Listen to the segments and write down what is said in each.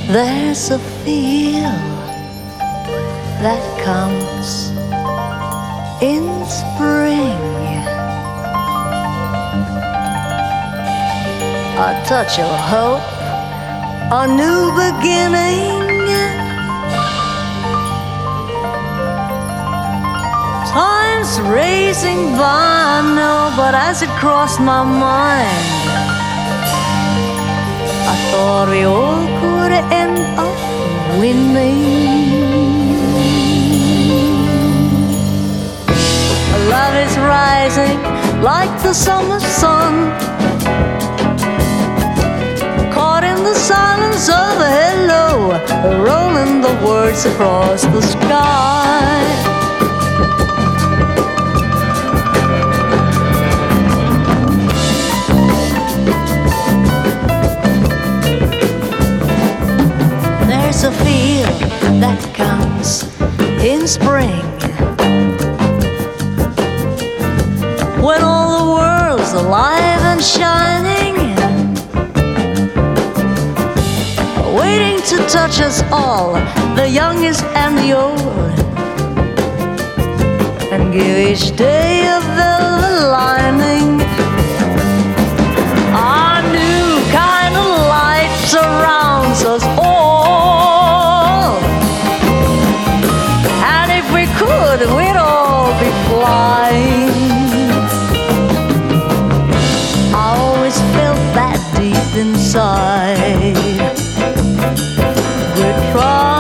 There's a feel that comes in spring, a touch of hope, a new beginning. Time's racing by, no, but as it crossed my mind, I thought we all could end up winning. Love is rising like the summer sun, caught in the silence of a hello, rolling the words across the sky. There's a feel that comes in spring, when all the world's alive and shining, waiting to touch us all, the youngest and the old, and give each day a velvet lining. Our new kind of light surrounds us all, and if we could, we'd all be flying. I always felt that deep inside. We're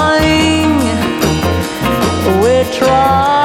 trying.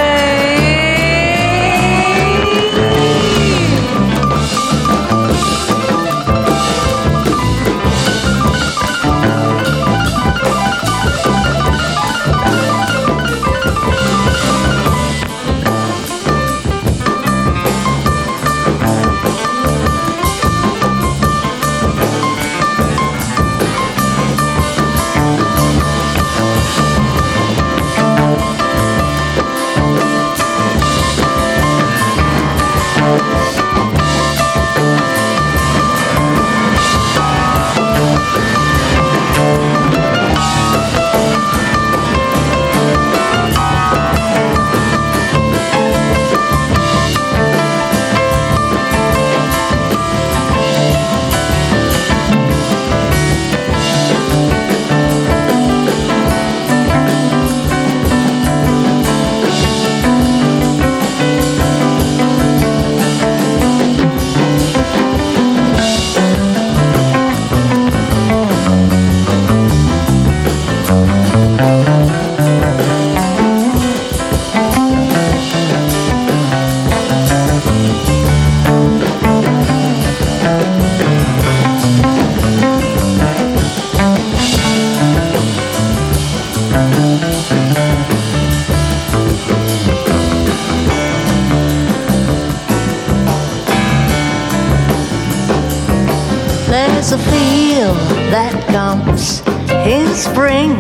There's a feel that comes in spring,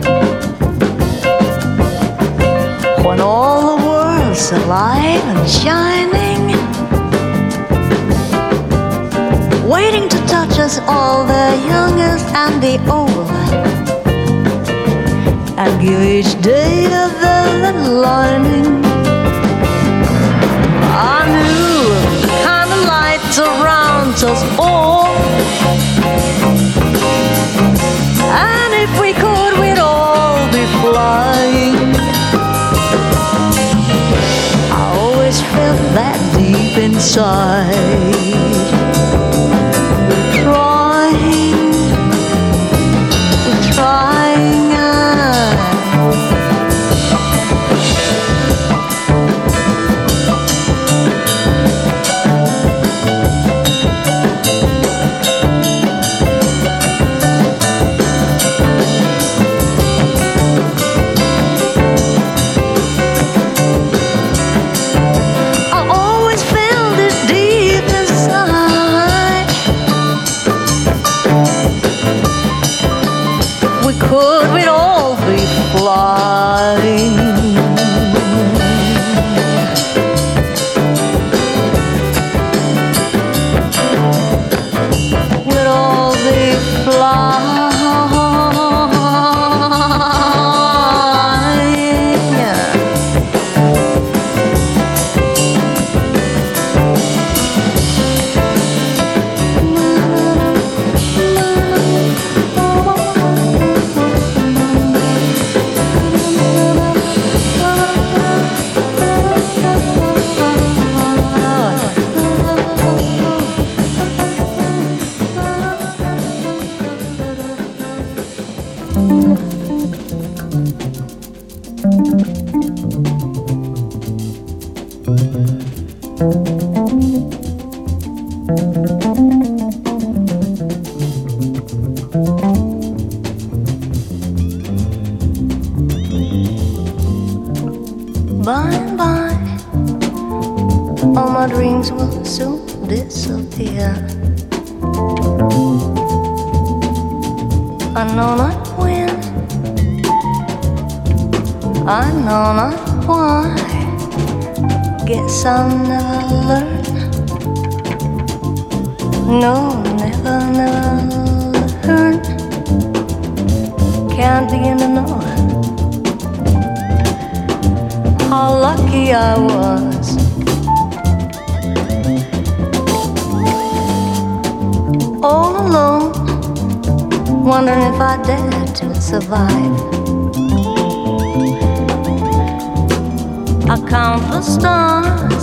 when all the world's alive and shining, waiting to touch us all, the youngest and the old, and give each day a velvet lining. Our new kind of light surrounds us all, and if we could, we'd all be flying. I always felt that deep inside. We're trying. I always felt this deep inside. By and by, all my dreams will soon disappear. I know not when, I know not why. Guess I'll never learn. No, never, never learn. Can't begin to know how lucky I was. All alone, wondering if I dare to survive. I count the stars,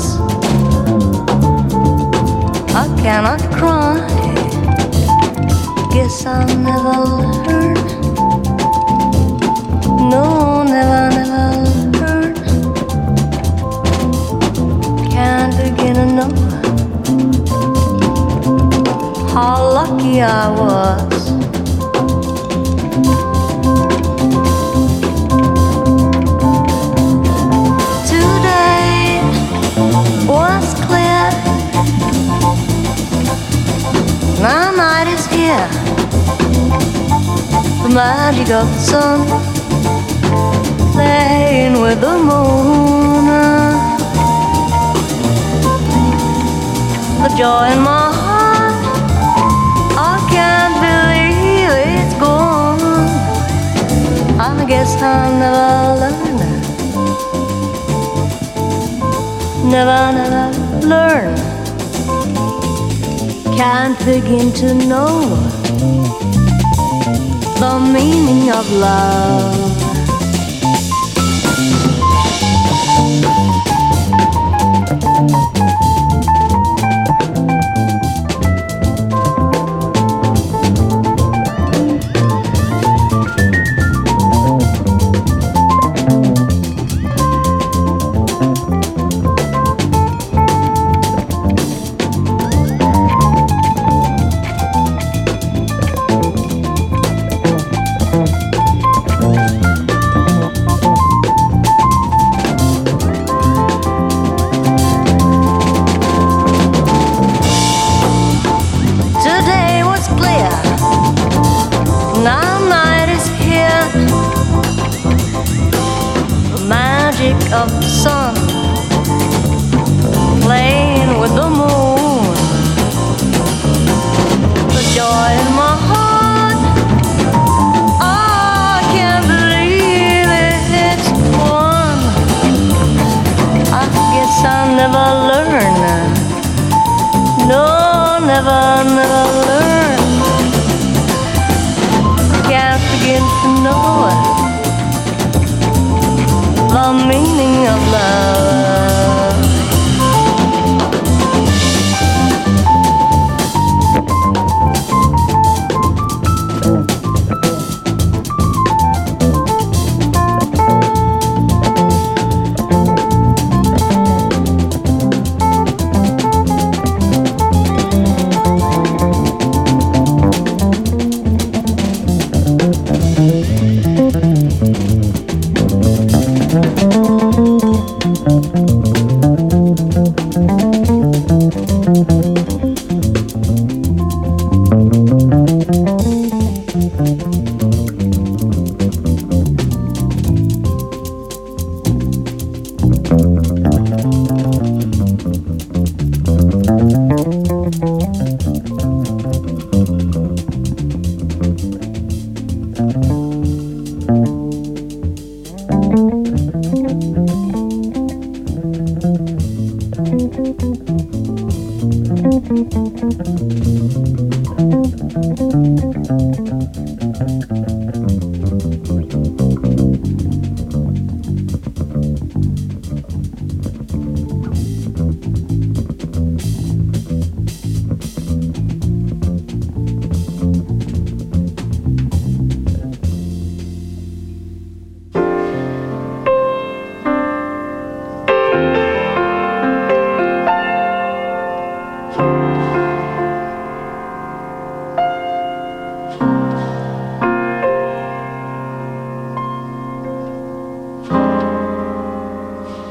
I cannot cry. Guess I'll never learn. No, never, never learn. Can't begin to know how lucky I was. Today was clear, my night is here. The magic of the sun playing with the moon. The joy in my heart, I can't believe it's gone. I guess I'll never learn. Never, never learn. Can't begin to know the meaning of love. Of the sun playing with the moon. The joy in my heart, I can't believe it's gone. I guess I'll never learn. No, never, never learn. Can't begin to know the meaning of love.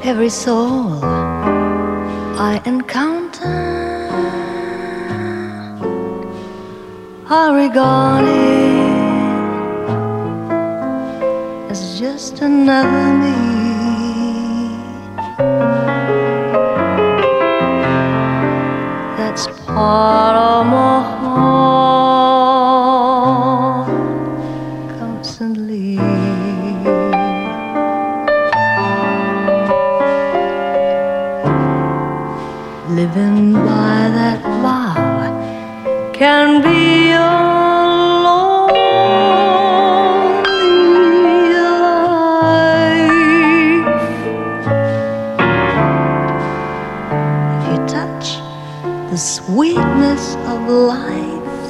every soul I encounter, I regard it as just another me. That's part of my heart constantly. Living by that vow can be a lonely life. If you touch the sweetness of life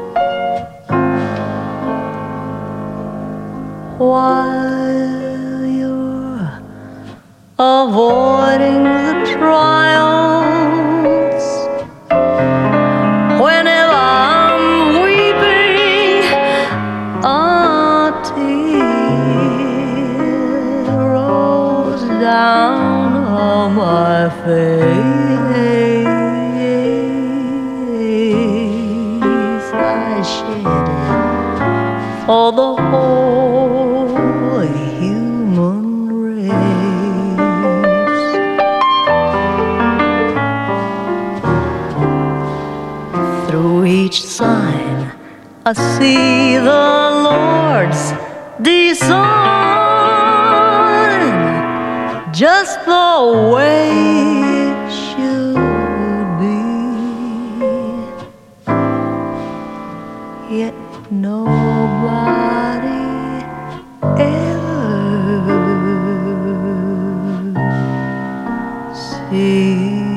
while you're avoiding the trials, down on my face, I shed it for the whole human race. Through each sign I see the Lord's design, just the way it should be. Yet nobody ever sees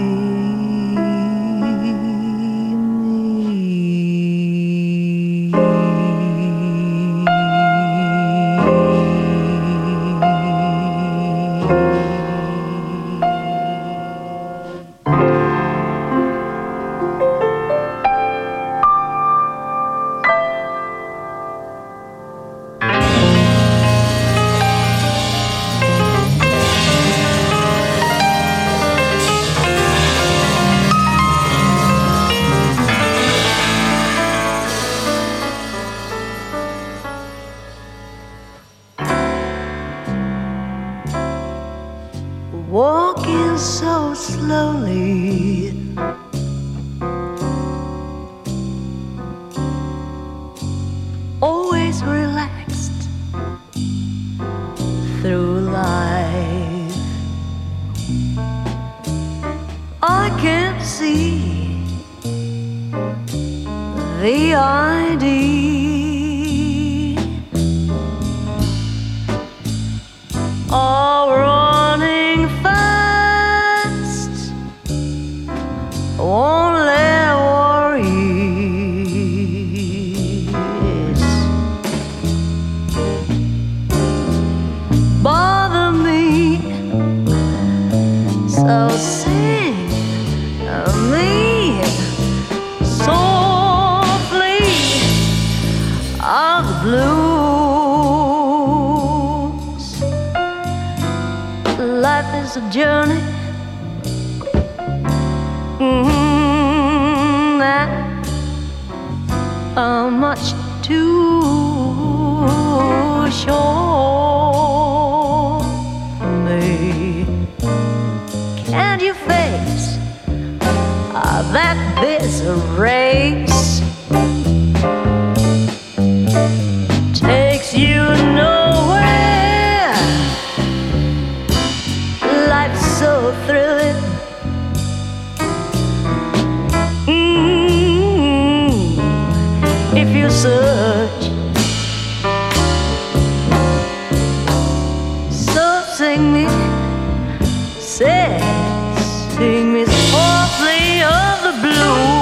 walking so slowly, always relaxed through life. I can't see the idea of running fast, won't let worries bother me. So sing me softly of the blues. Life is a journey, that much too short for me. Can't you face that this race takes you nowhere? Life's so thrilling. If you search, so sing me, sing me softly of the blues.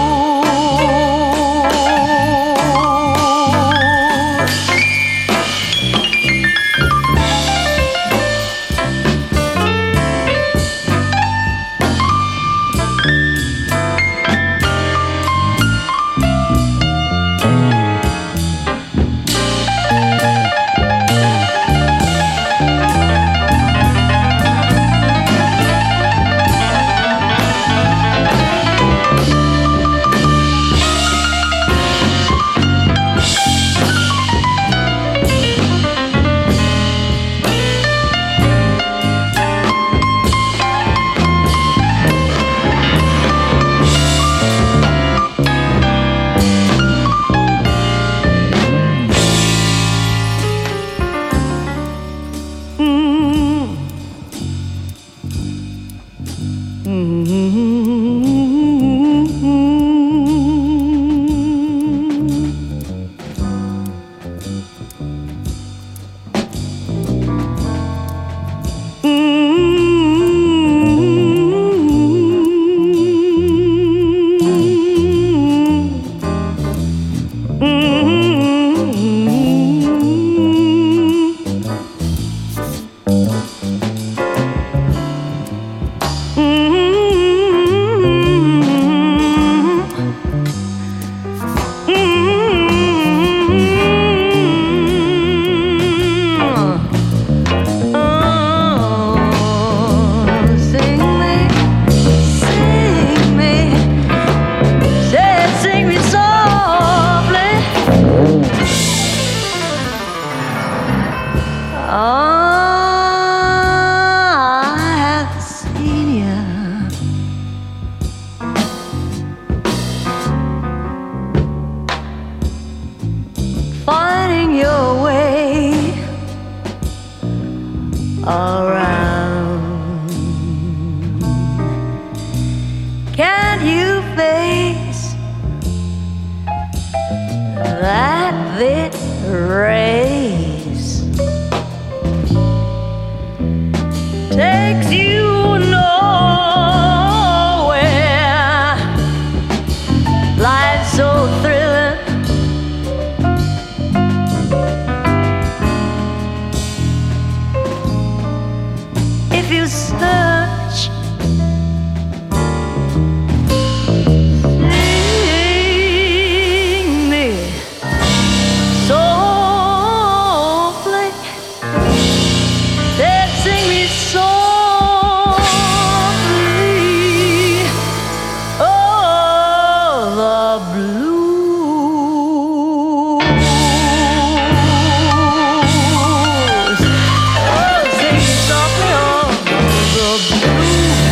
around. Can't you face that bit race takes you nowhere? Life's so thrilling. If you search, sing me softly, then sing me softly. Oh, the blues. Oh, sing me softly. Oh, the blues.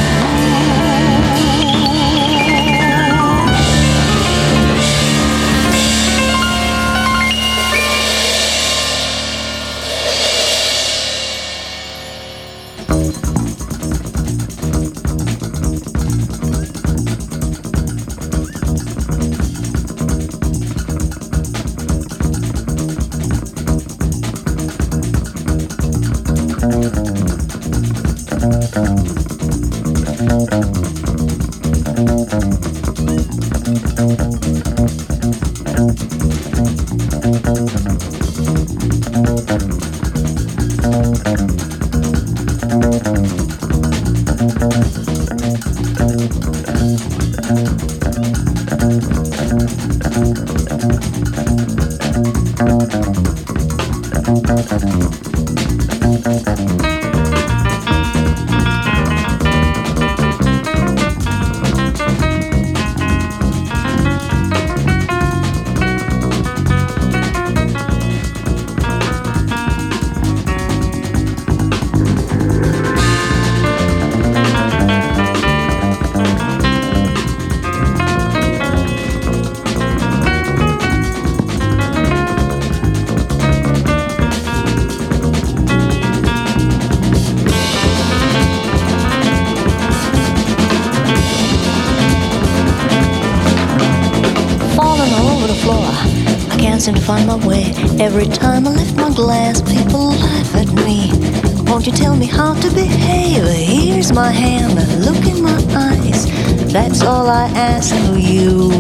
Seem to find my way. Every time I lift my glass, people laugh at me. Won't you tell me how to behave? Here's my hand, look in my eyes. That's all I ask of you.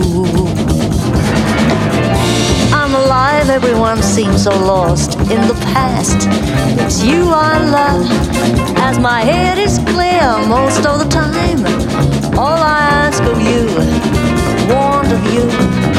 I'm alive, everyone seems so lost in the past. It's you I love, as my head is clear most of the time. All I ask of you, want of you.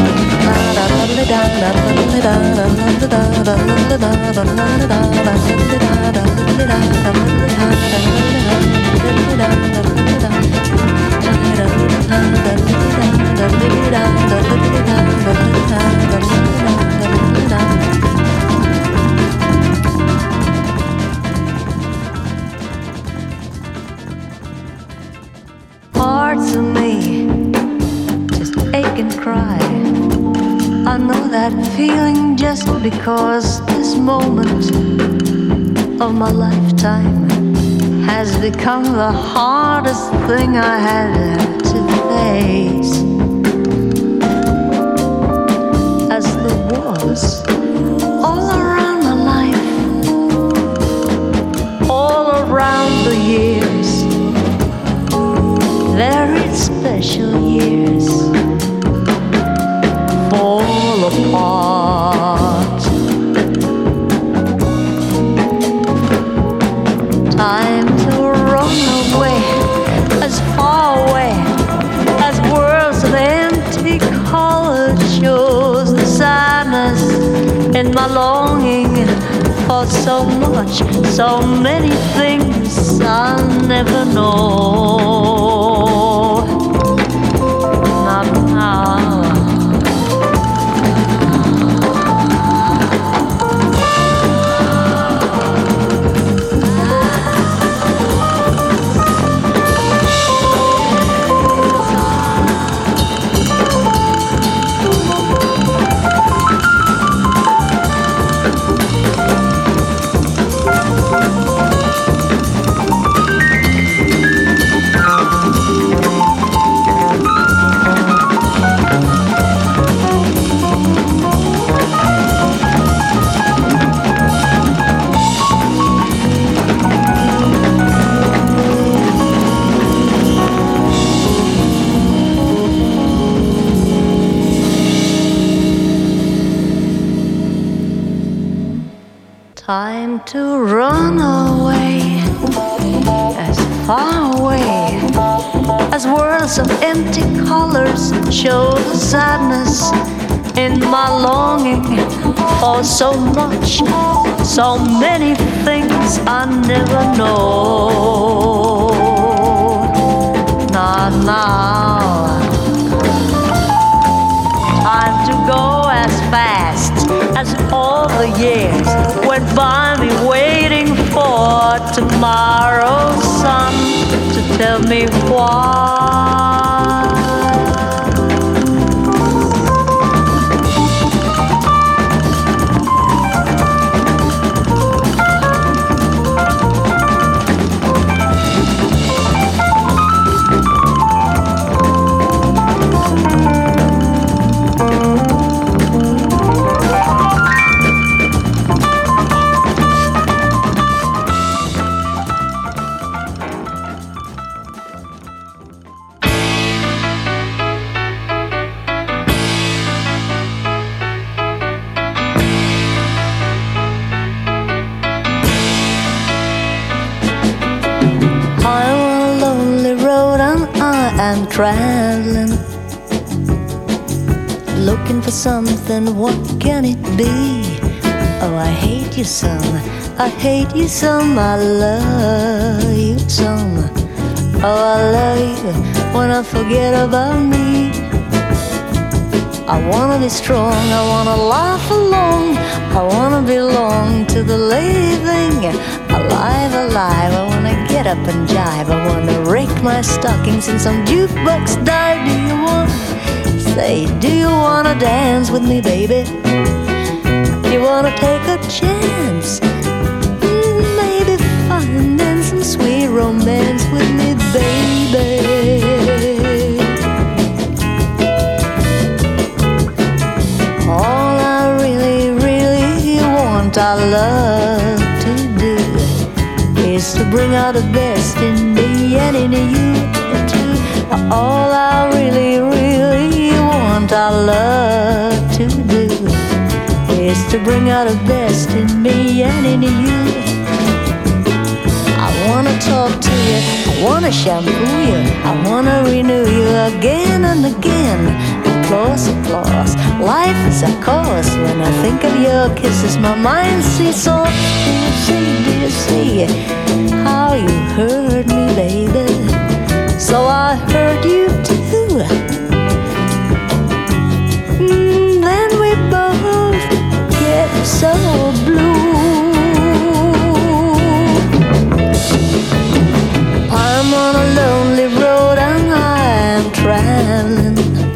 Parts of me just ache and cry. I know that feeling just because this moment of my lifetime has become the hardest thing I had to face. As the wars all around my life, all around the years, very special years, fall apart. Time to run away, as far away as worlds of empty color shows the sadness in my longing for so much, so many things I'll never know. Not now. while some empty colors show the sadness in my longing for so much, so many things I never know. Now, time to go as fast as all the years went by me, waiting for tomorrow's sun to tell me why. I'm traveling, looking for something, what can it be? Oh, I hate you some, I hate you some, I love you some. Oh, I love you when I forget about me. I wanna be strong, I wanna laugh along, I wanna belong to the living. Alive, alive, I wanna get up and jive, I wanna rake my stockings in some jukebox dive. Do you wanna, say, do you wanna dance with me, baby? You wanna take a chance, maybe finding some sweet romance with me, baby. All I really, really want, I love to do is to bring out the best in me and in you too. All I really, really want, I love to do is to bring out the best in me and in you. I wanna talk to you, I wanna shampoo you, I wanna renew you again and again. Applause, applause, life is a course. When I think of your kisses, my mind sees all. Do you see how you hurt me, baby? So I hurt you too. Then we both get so blue. I'm on a lonely road and I'm traveling,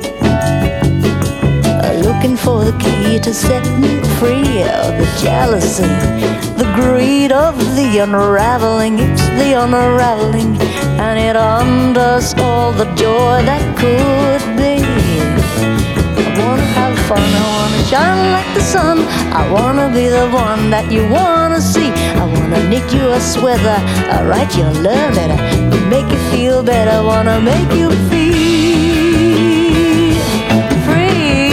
looking for the key to set me free of the jealousy, the greed of the unraveling. It's the unraveling, and it undoes all the joy that could be. I wanna have fun, I wanna shine like the sun, I wanna be the one that you wanna see. I wanna knit you a sweater, I write you a love letter, make you feel better, I wanna make you feel free.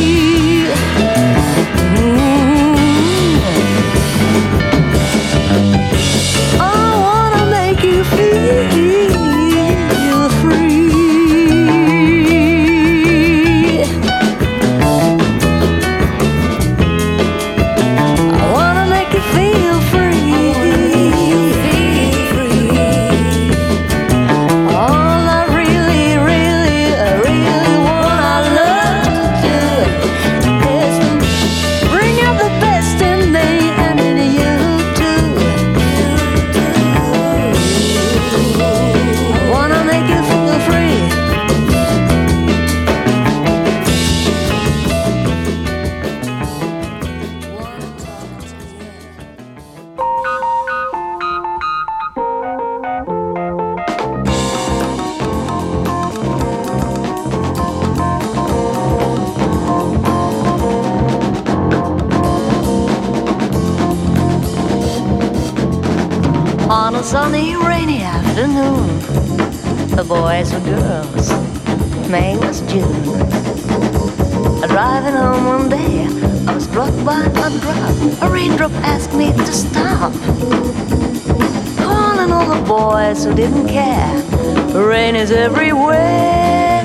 On a sunny, rainy afternoon, the boys were girls, May was June. Driving home one day, I was struck by a drop. A raindrop asked me to stop. Calling all the boys who didn't care. Rain is everywhere.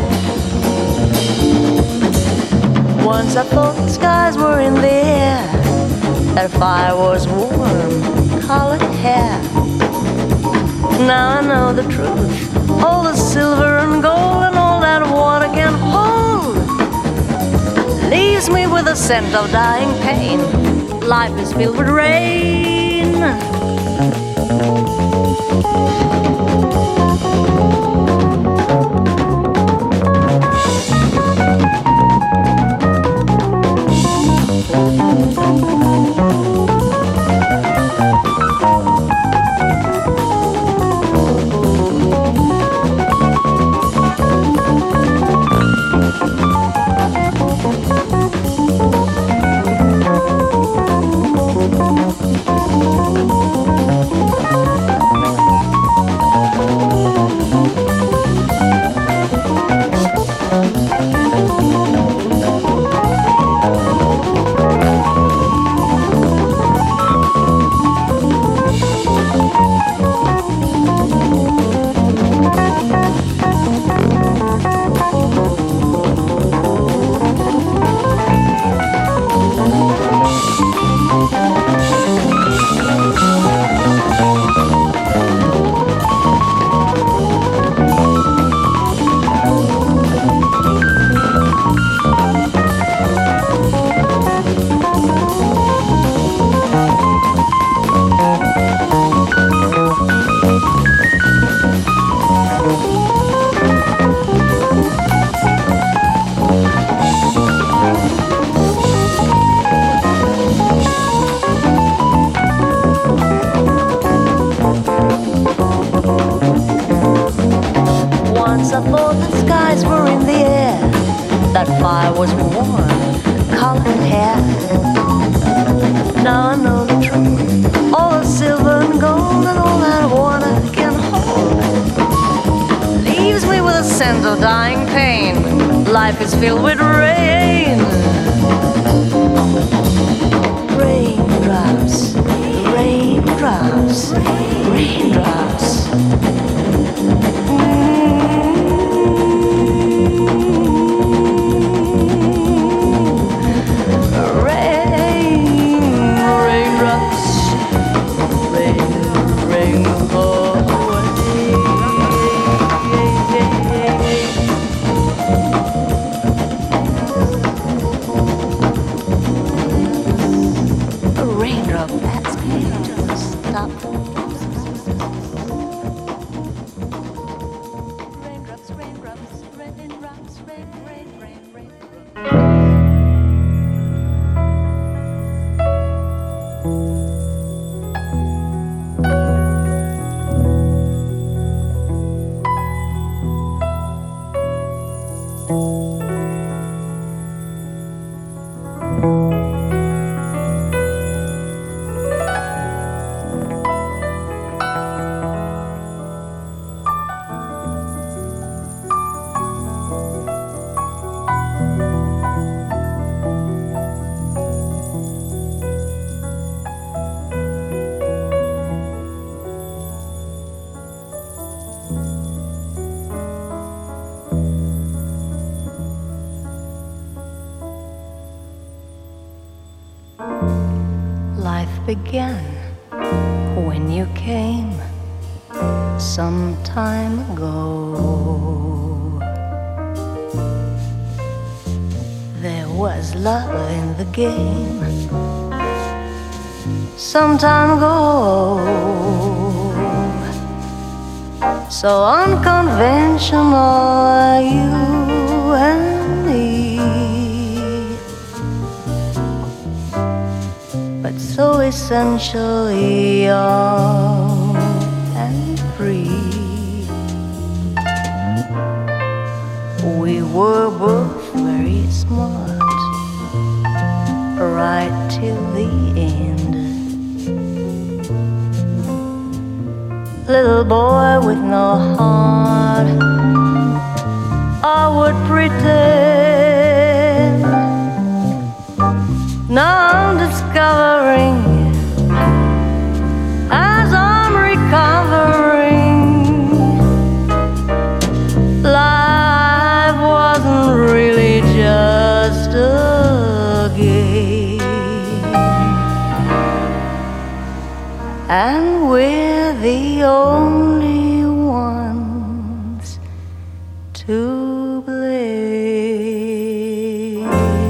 Once I thought the skies were in the air, that fire was warm, colored hair. Now I know the truth. All the silver and gold and all that water can hold leaves me with a scent of dying pain. Life is filled with rain. I thought the skies were in the air, that fire was warm, colored hair. Now I know the truth. All the silver and gold and all that water can hold leaves me with a sense of dying pain. Life is filled with rain. Raindrops, raindrops, raindrops. Began when you came some time ago. There was love in the game some time ago. So unconventional, you and me, so essentially young and free. We were both very smart right till the end. Little boy with no heart, I would pretend. Now I'm discovering, as I'm recovering, only ones to blame.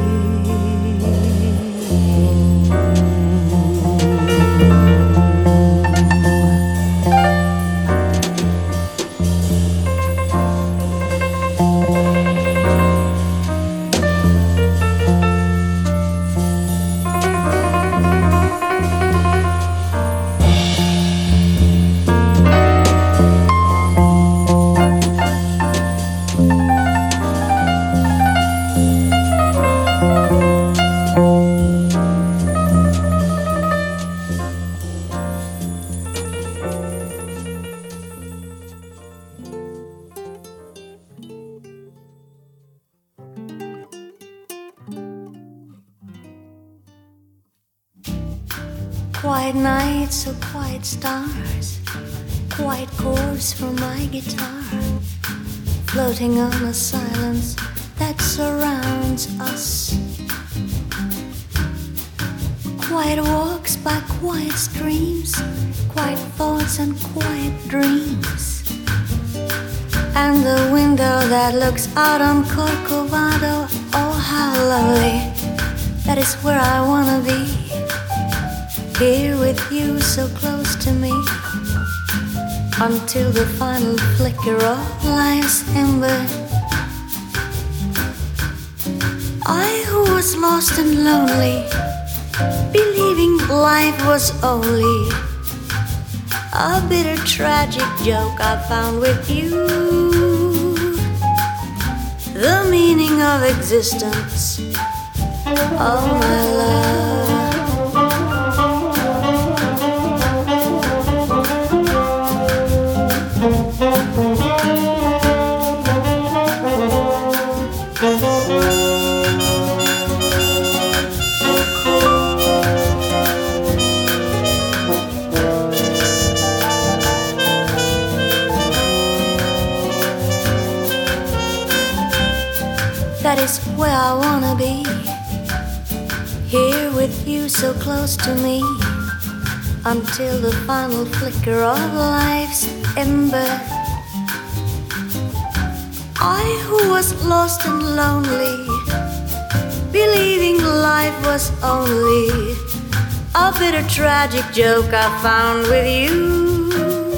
Quiet nights, so quiet stars, quiet chords from my guitar, floating on a silence that surrounds us. Quiet walks by quiet streams, quiet thoughts and quiet dreams. And the window that looks out on Corcovado, oh how lovely, that is where I wanna be. Here with you so close to me, until the final flicker of life's ember. I who was lost and lonely, believing life was only a bitter tragic joke I found with you. The meaning of existence, oh my love. That is where I wanna be, here with you so close to me, until the final flicker of life's ember. I who was lost and lonely, believing life was only a bitter tragic joke I found with you.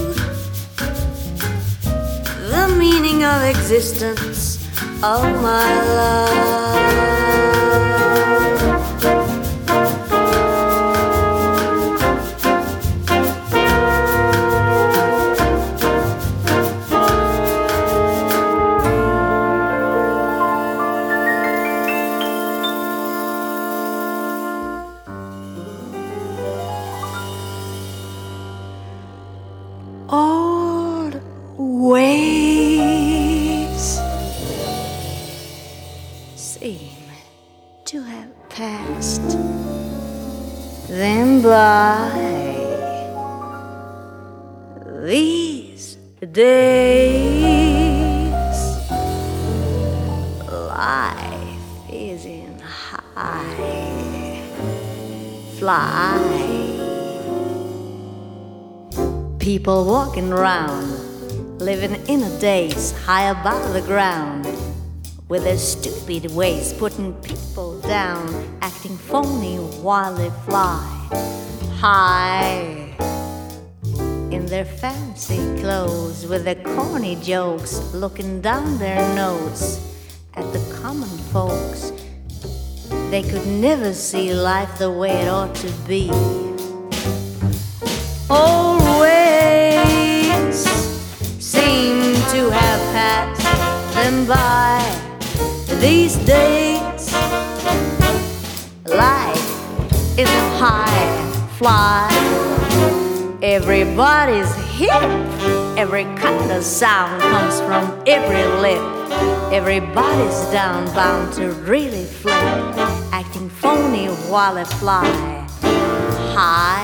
The meaning of existence, oh my love. Old ways seem to have passed them by. These days, life is in high fly. People walking round, living in a daze high above the ground, with their stupid ways putting people down, acting phony while they fly high in their fancy clothes, with their corny jokes, looking down their nose at the common folks. They could never see life the way it ought to be. Old ways seem to have passed them by. These days, life is a high fly. Everybody's hip, every kind of sound comes from every lip. Everybody's down, bound to really flip, acting phony while they fly high.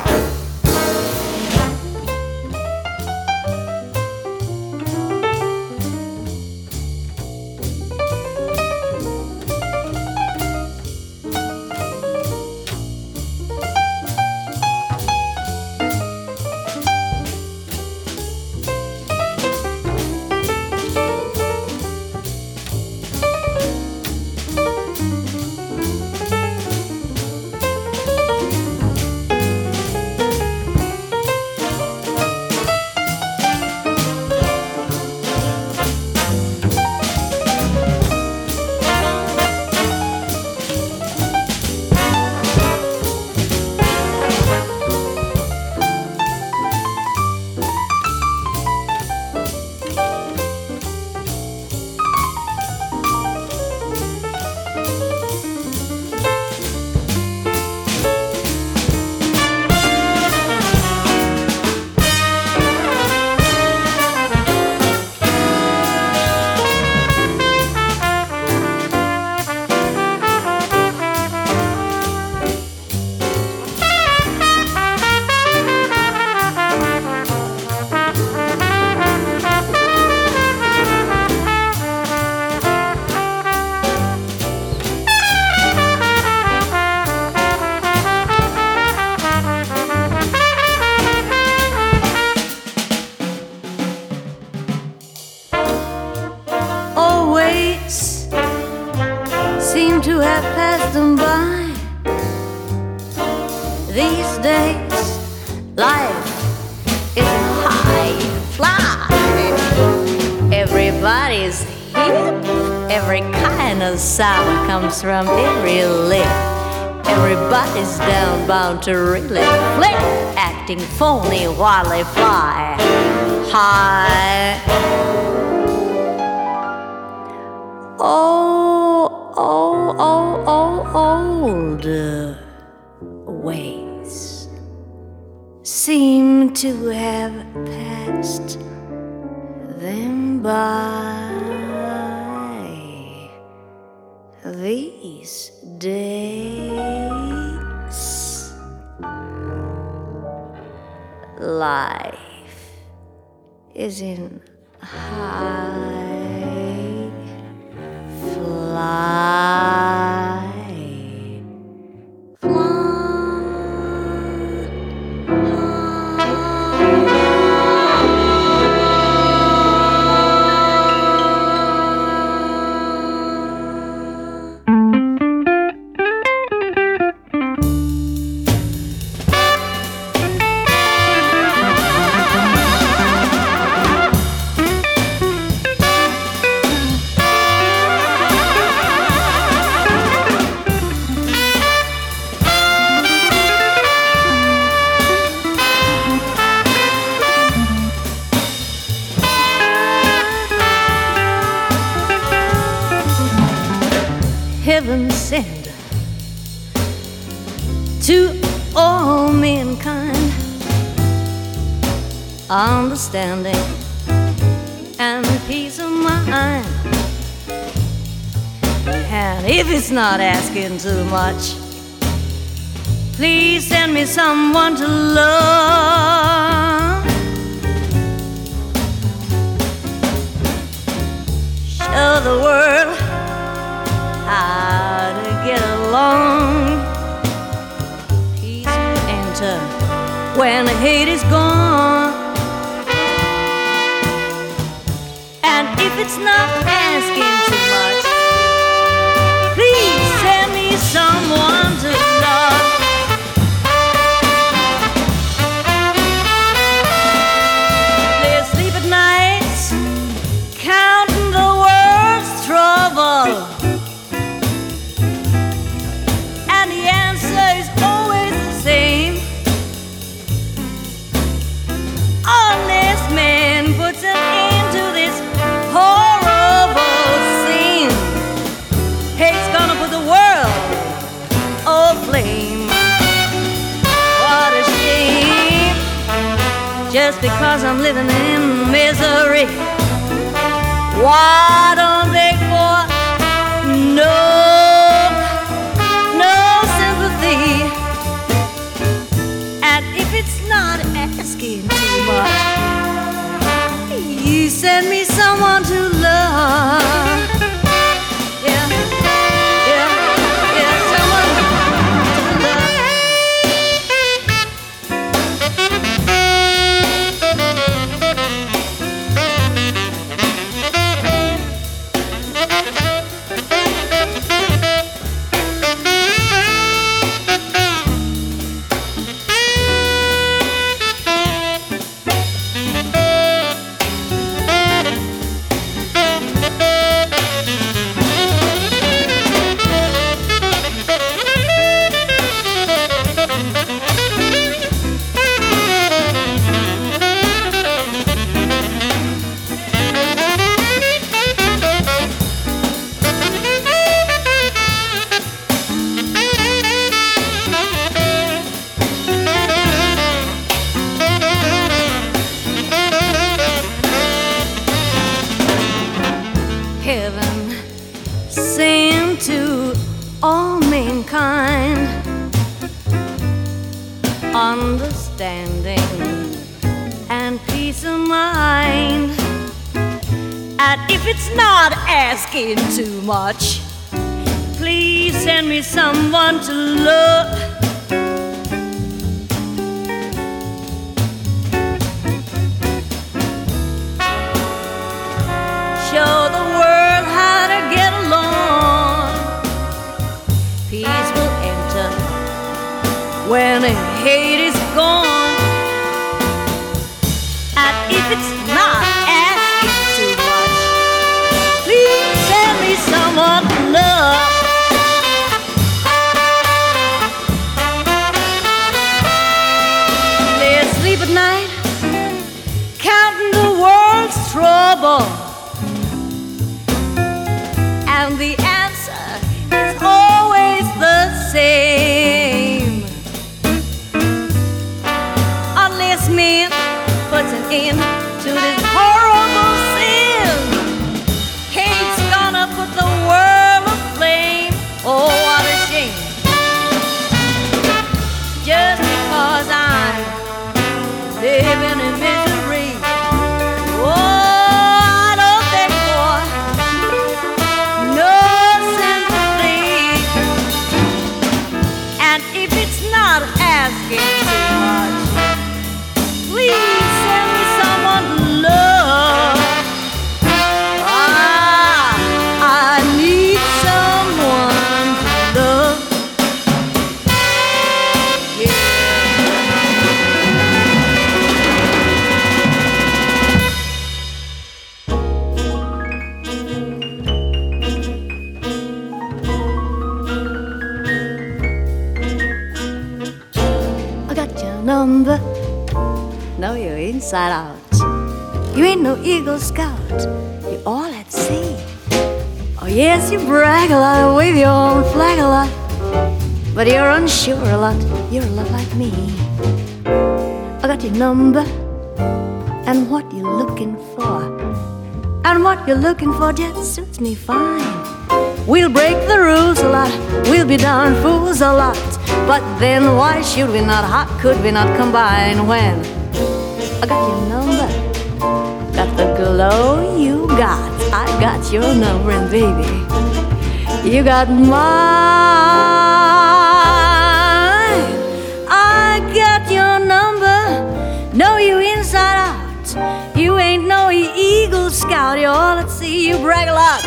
fly. Everybody's hip. Every kind of sound comes from every lip. Everybody's down bound to really flip, acting phony while they fly high. Old ways seem to have passed them by these days. Life is in high fly. Heaven sent to all mankind understanding and peace of mind. And if it's not asking too much, please send me someone to love. Show the world how to get along. Peace will enter when the hate is gone. And if it's not asking too much, please send me someone to love. Let's sleep at night counting the world's trouble. Just because I'm living in misery, why don't beg for no sympathy? And if it's not asking too much, you send me someone to love. Yeah, someone to love. Heaven sent to all mankind understanding and peace of mind. And if it's not asking too much, please send me someone to love. Show the world how to get along. Peace will enter when hate is gone. And if it's not asking too much, please send me someone to love. Lay asleep at night, counting the world's trouble, and the answer is always the same. Unless man puts an end to this horrible sin, Kate's gonna put the world aflame. Oh, what a shame. Just because I'm living in misery, oh, I don't beg for no sympathy. And if it's not asking too much, please send me someone to love. I need someone to love. I got your number. Know you're inside out. You ain't no Eagle Scout, you're all at sea. Oh yes, you brag a lot, wave your own flag a lot, but you're unsure a lot, you're a lot like me. I got your number, and what you're looking for, and what you're looking for just suits me fine. We'll break the rules a lot, we'll be darn fools a lot, but then why should we not, how could we not combine when I got your number, got the glow you got, I got your number, and baby, you got mine. I got your number, know you inside out. You ain't no Eagle Scout, you're all at sea, you brag a lot,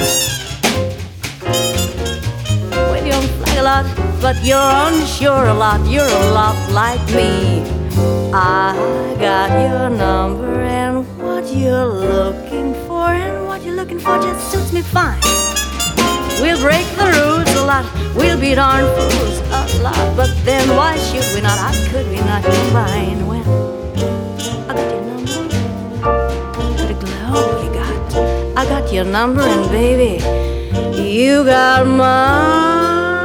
wave your flag a lot, but you're unsure a lot, you're a lot like me. I got your number, and what you're looking for, and what you're looking for just suits me fine. We'll break the rules a lot, we'll be darn fools a lot, but then why should we not, how could we not combine when I got your number, the glow you got, I got your number, and baby, you got mine.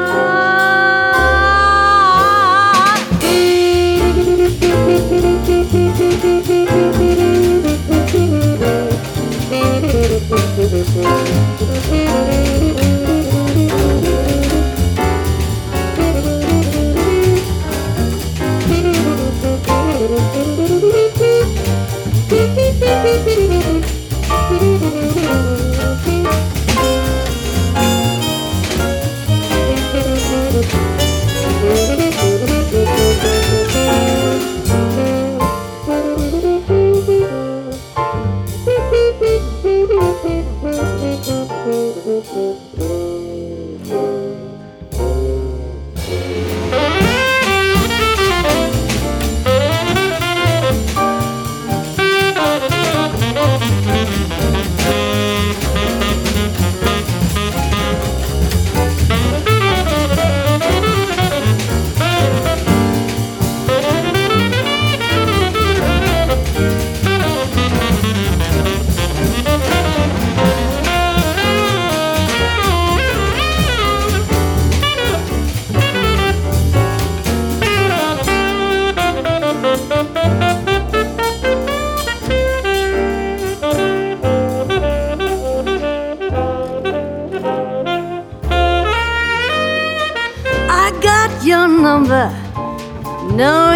Your number, know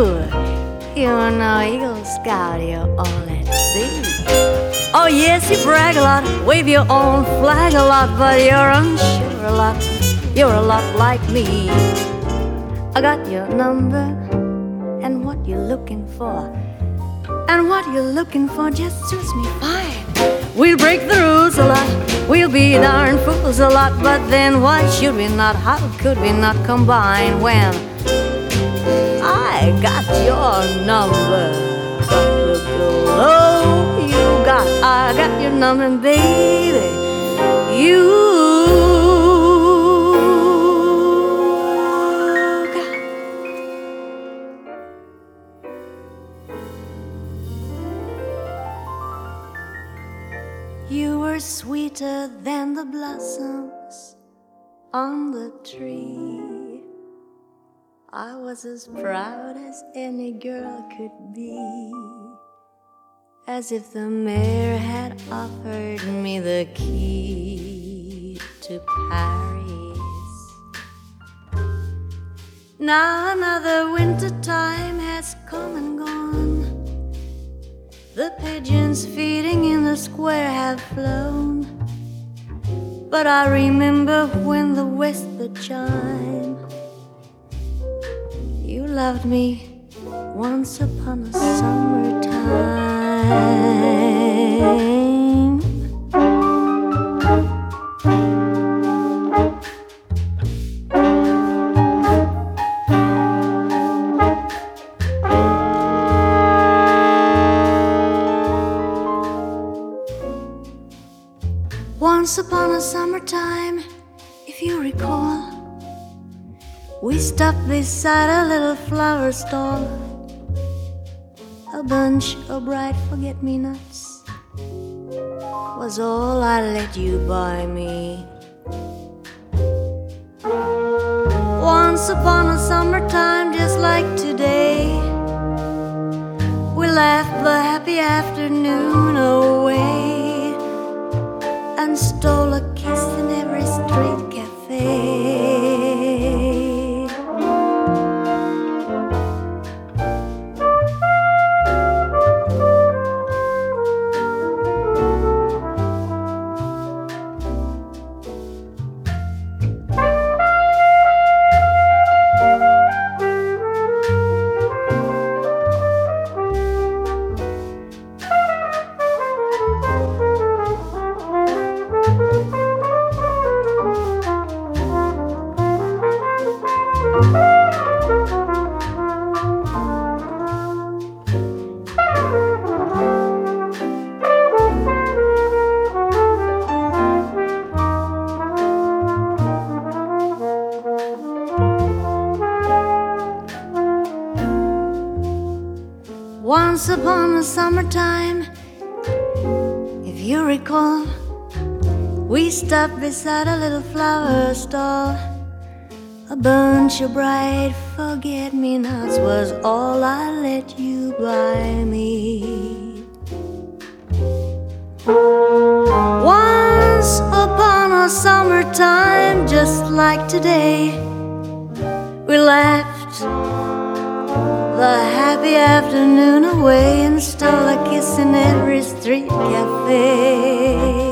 you're no Eagle Scout, you're all at sea. Oh yes, you brag a lot, wave your own flag a lot, but you're unsure a lot, you're a lot like me. I got your number, and what you're looking for, and what you're looking for just suits me fine. We'll break the rules a lot, we'll be darn fools a lot, but then why should we not, how could we not combine when I got your number, got the Oh, I got your number, baby. You were sweeter than the blossoms on the tree. I was as proud as any girl could be, as if the mayor had offered me the key to Paris. Now another winter time has come and gone. The pigeons feeding in the square have flown, but I remember when the whisper chime. You loved me once upon a summertime. Once upon a summertime, if you recall, we stopped beside a little flower stall. A bunch of bright forget-me-nots was all I let you buy me. Once upon a summertime just like today, we laughed the happy afternoon away and stole a kiss in every street cafe. Once upon a summertime, if you recall, we stopped beside a little flower stall. A bunch of bright forget-me-nots was all I let you buy me. Once upon a summertime just like today, we laughed the happy afternoon away and stole a kiss in every street cafe.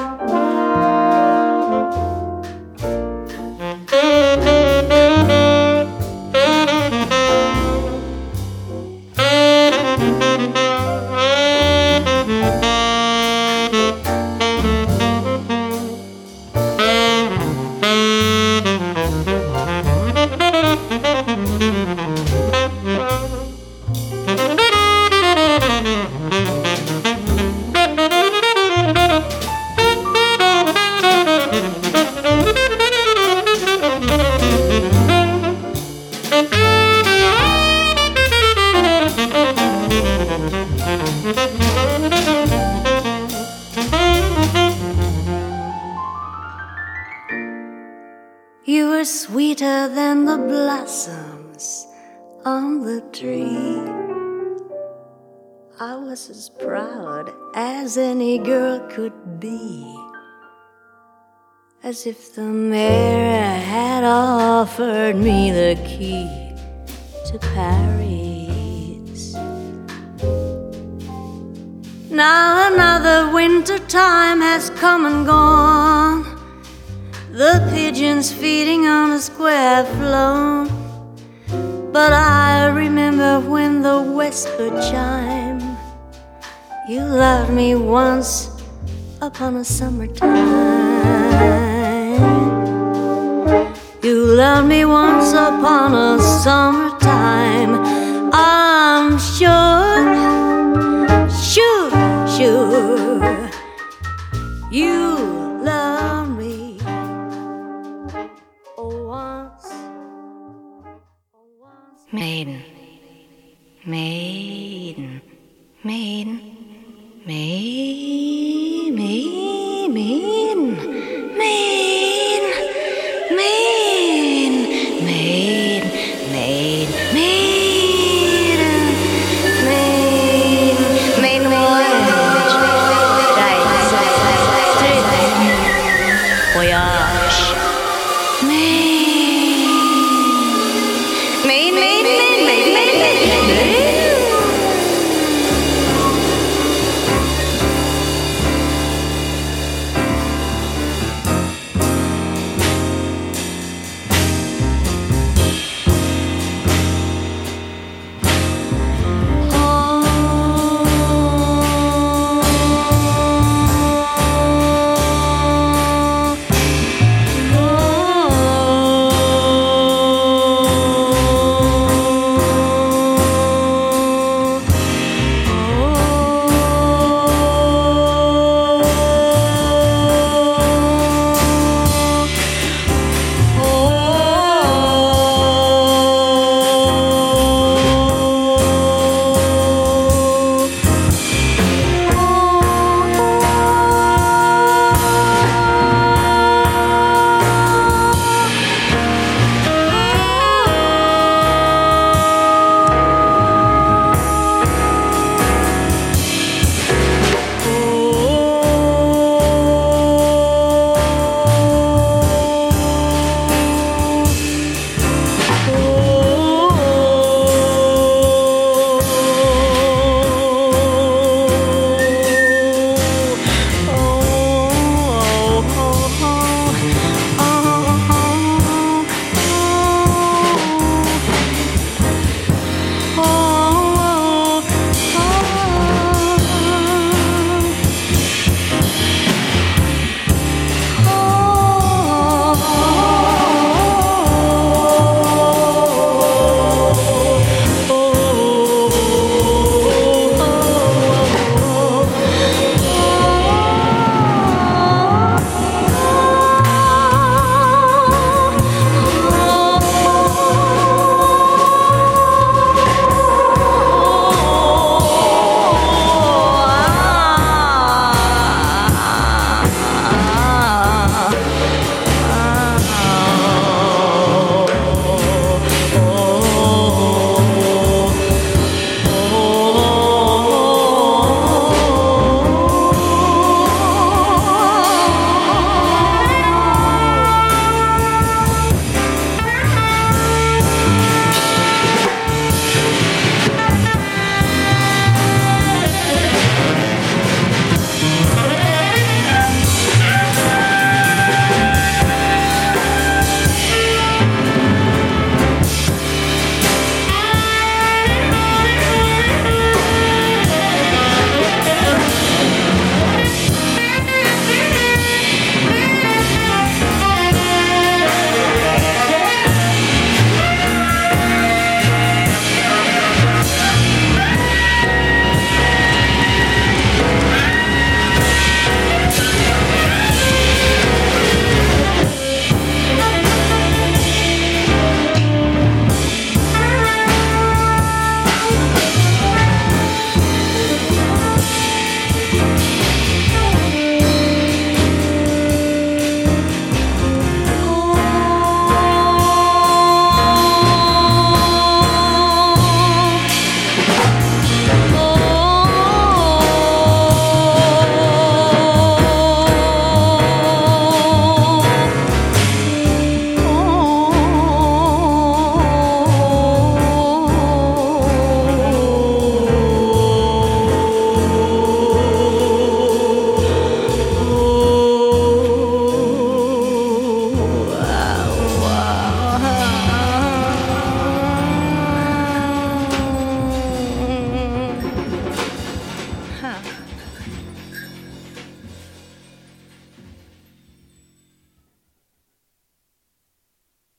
You were sweeter than the blossoms on the tree. I was as proud as any girl could be, as if the mayor had offered me the key to Paris. Now another winter time has come and gone. The pigeons feeding on the square have flown, but I remember when the whisper chime. You loved me once upon a summertime. You loved me once upon a summertime. I'm sure sure you love me. Oh, once. Maiden, maiden, maiden, maiden, maiden, maiden, maiden, maiden, maiden, maiden, maiden voyage, voyage, maiden, maiden.